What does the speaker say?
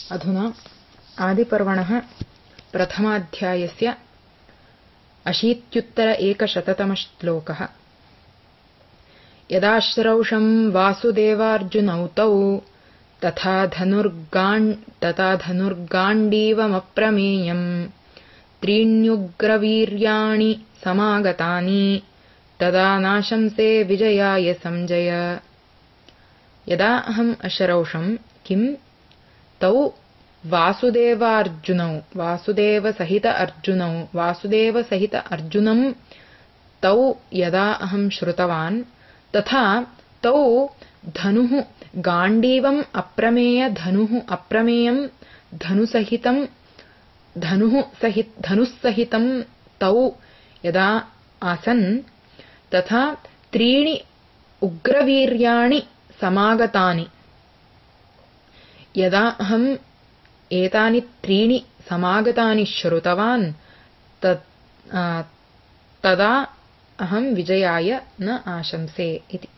अधुना आदिपर्वणः प्रथमाध्यायस्य 80-100तमः श्लोकः। यदाश्रौषं वासुदेवार्जुनौ तौ तथा धनुर्गाण्डीवमप्रमेयम् त्रीण्युग्रवीर्याणि समागतानि तदा नाशंसे विजयाय संजय। यदा अहम् अश्रौषं किं तौ वासुदेवसहित अर्जुनं तौ यदा अहं श्रुतवान् तथा तौ धनुः गाण्डीवम् अप्रमेयं धनुःसहितं तौ यदा आसन् तथा त्रीणि उग्रवीर्याणि समागतानि। यदा अहम् एतानि त्रीणि समागतानि श्रुतवान् तदा अहं विजयाय न आशंसे इति।